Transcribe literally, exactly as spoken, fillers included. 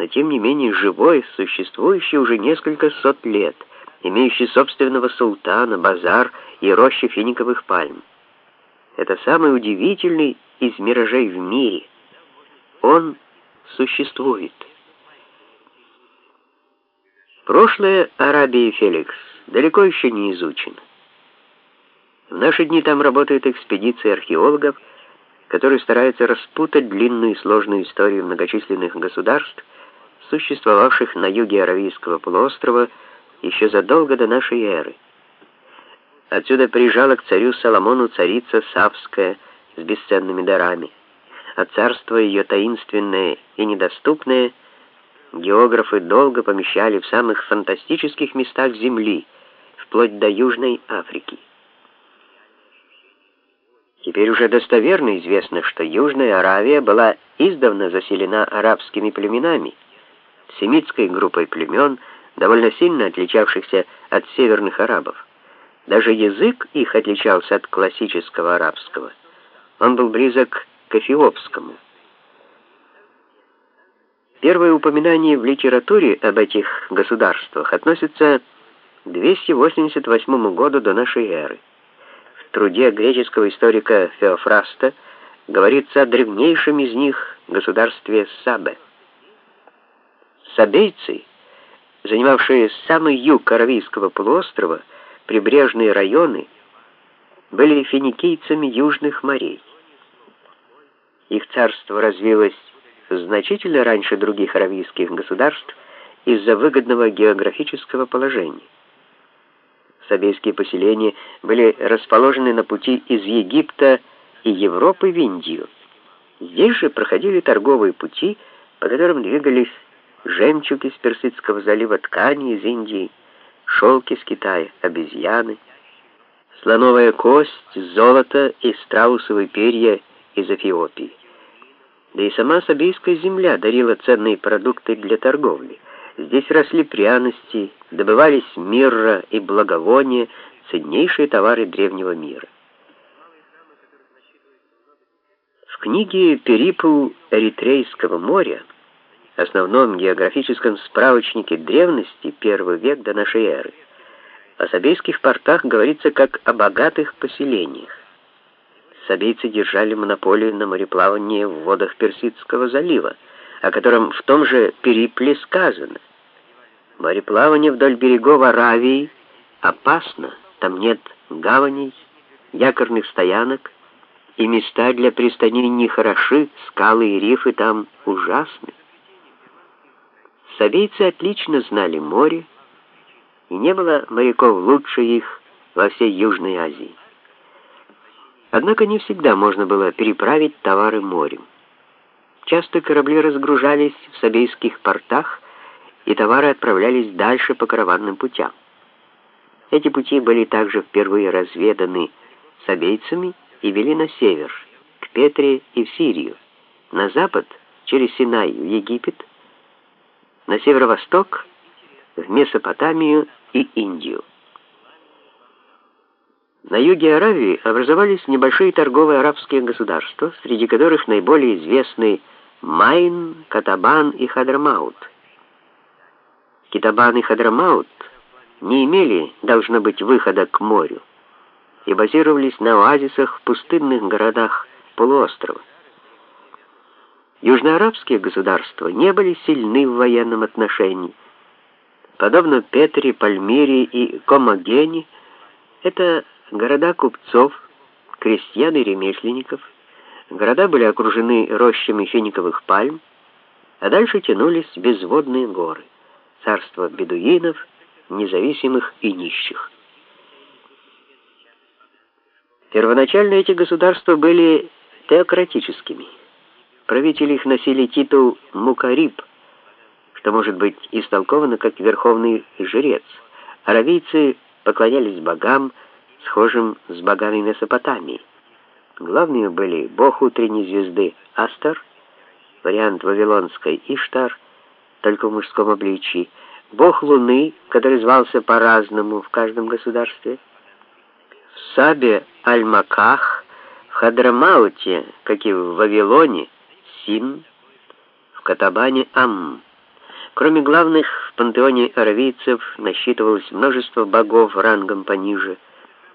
но тем не менее живой, существующий уже несколько сот лет, имеющий собственного султана, базар и рощи финиковых пальм. Это самый удивительный из миражей в мире. Он существует. Прошлое Арабии, Феликс, далеко еще не изучено. В наши дни там работают экспедиции археологов, которые стараются распутать длинную и сложную историю многочисленных государств, существовавших на юге Аравийского полуострова еще задолго до нашей эры. Отсюда приезжала к царю Соломону царица Савская с бесценными дарами, а царство ее таинственное и недоступное географы долго помещали в самых фантастических местах Земли, вплоть до Южной Африки. Теперь уже достоверно известно, что Южная Аравия была издавна заселена арабскими племенами, семитской группой племен, довольно сильно отличавшихся от северных арабов. Даже язык их отличался от классического арабского. Он был близок к эфиопскому. Первое упоминание в литературе об этих государствах относится к двести восемьдесят восьмому году до нашей эры. В труде греческого историка Феофраста говорится о древнейшем из них государстве Сабе. Сабейцы, занимавшие самый юг Аравийского полуострова, прибрежные районы, были финикийцами южных морей. Их царство развилось значительно раньше других аравийских государств из-за выгодного географического положения. Сабейские поселения были расположены на пути из Египта и Европы в Индию. Здесь же проходили торговые пути, по которым двигались жемчуг из Персидского залива, ткани из Индии, шелк из Китая, обезьяны, слоновая кость, золото и страусовые перья из Эфиопии. Да и сама Сабейская земля дарила ценные продукты для торговли. Здесь росли пряности, добывались мирра и благовония, ценнейшие товары древнего мира. В книге «Перипл Эритрейского моря», основном географическом справочнике древности, первый век до нашей эры, о сабейских портах говорится как о богатых поселениях. Сабейцы держали монополию на мореплавание в водах Персидского залива, о котором в том же Перипле сказано. Мореплавание вдоль берегов Аравии опасно, там нет гаваней, якорных стоянок, и места для пристаней нехороши, скалы и рифы там ужасны. Сабейцы отлично знали море, и не было моряков лучше их во всей Южной Азии. Однако не всегда можно было переправить товары морем. Часто корабли разгружались в сабейских портах, и товары отправлялись дальше по караванным путям. Эти пути были также впервые разведаны сабейцами и вели на север, к Петре и в Сирию, на запад, через Синай в Египет, на северо-восток, в Месопотамию и Индию. На юге Аравии образовались небольшие торговые арабские государства, среди которых наиболее известны Майн, Катабан и Хадрамаут. Китабан и Хадрамаут не имели, должно быть, выхода к морю и базировались на оазисах в пустынных городах полуострова. Южноарабские государства не были сильны в военном отношении. Подобно Петре, Пальмире и Комагене, это города купцов, крестьян и ремесленников. Города были окружены рощами финиковых пальм, а дальше тянулись безводные горы, царство бедуинов, независимых и нищих. Первоначально эти государства были теократическими. Правители их носили титул «мукариб», что может быть истолковано как верховный жрец. Аравийцы поклонялись богам, схожим с богами Месопотамии. Главными были бог утренней звезды Астар, вариант вавилонской Иштар, только в мужском обличии, бог луны, который звался по-разному в каждом государстве, в Сабе Аль-Маках, в Хадрамауте, как и в Вавилоне, Син, в Катабане Ам, Кроме главных, в пантеоне аравийцев насчитывалось множество богов рангом пониже –